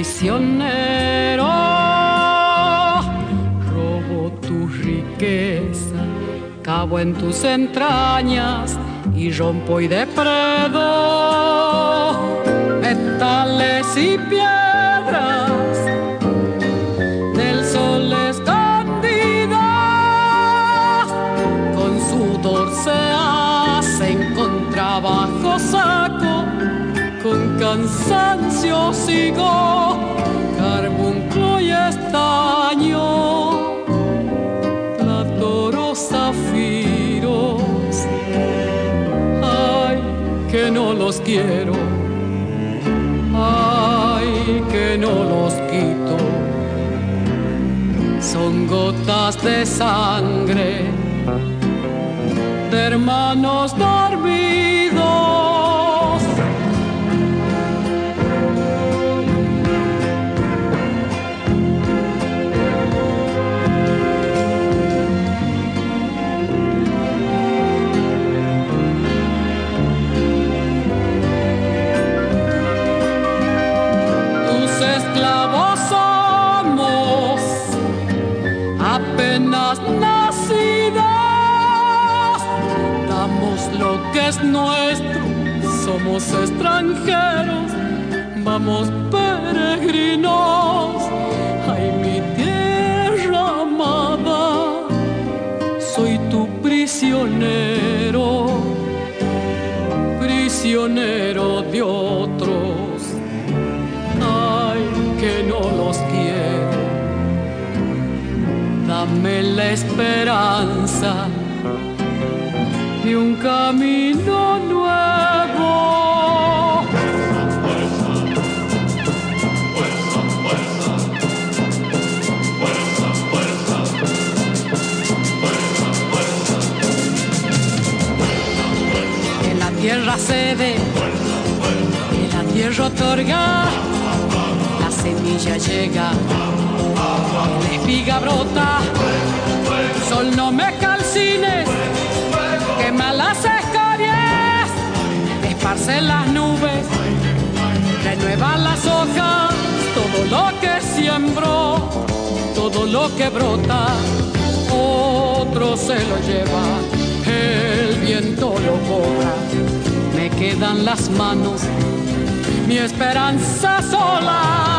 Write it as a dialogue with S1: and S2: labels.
S1: prisionero, robo tu riqueza, cavo en tus entrañas y rompo y depredo metales y piedras del sol escondidas. Con sudor se hacen con trabajo saco, con cansancio sigo, carbunclo y estaño, plata, zafiros. Ay, que no los quiero, ay, que no los quito. Son gotas de sangre de hermanos dormidos. Esclavos somos, apenas nacidos, damos lo que es nuestro, somos extranjeros, vamos peregrinos. Ay, mi tierra amada, soy tu prisionero, prisionero de otros. Que no los quiero, dame la esperanza de un camino nuevo.
S2: Fuerza, fuerza, fuerza, fuerza, fuerza, fuerza, fuerza, fuerza.
S1: Que la tierra cede, que la tierra otorga. La semilla llega, la espiga brota, sol no me calcines, quema las escorias, esparce las nubes, renueva las hojas, todo lo que siembró, todo lo que brota, otro se lo lleva, el viento lo cobra, me quedan las manos, mi esperanza sola.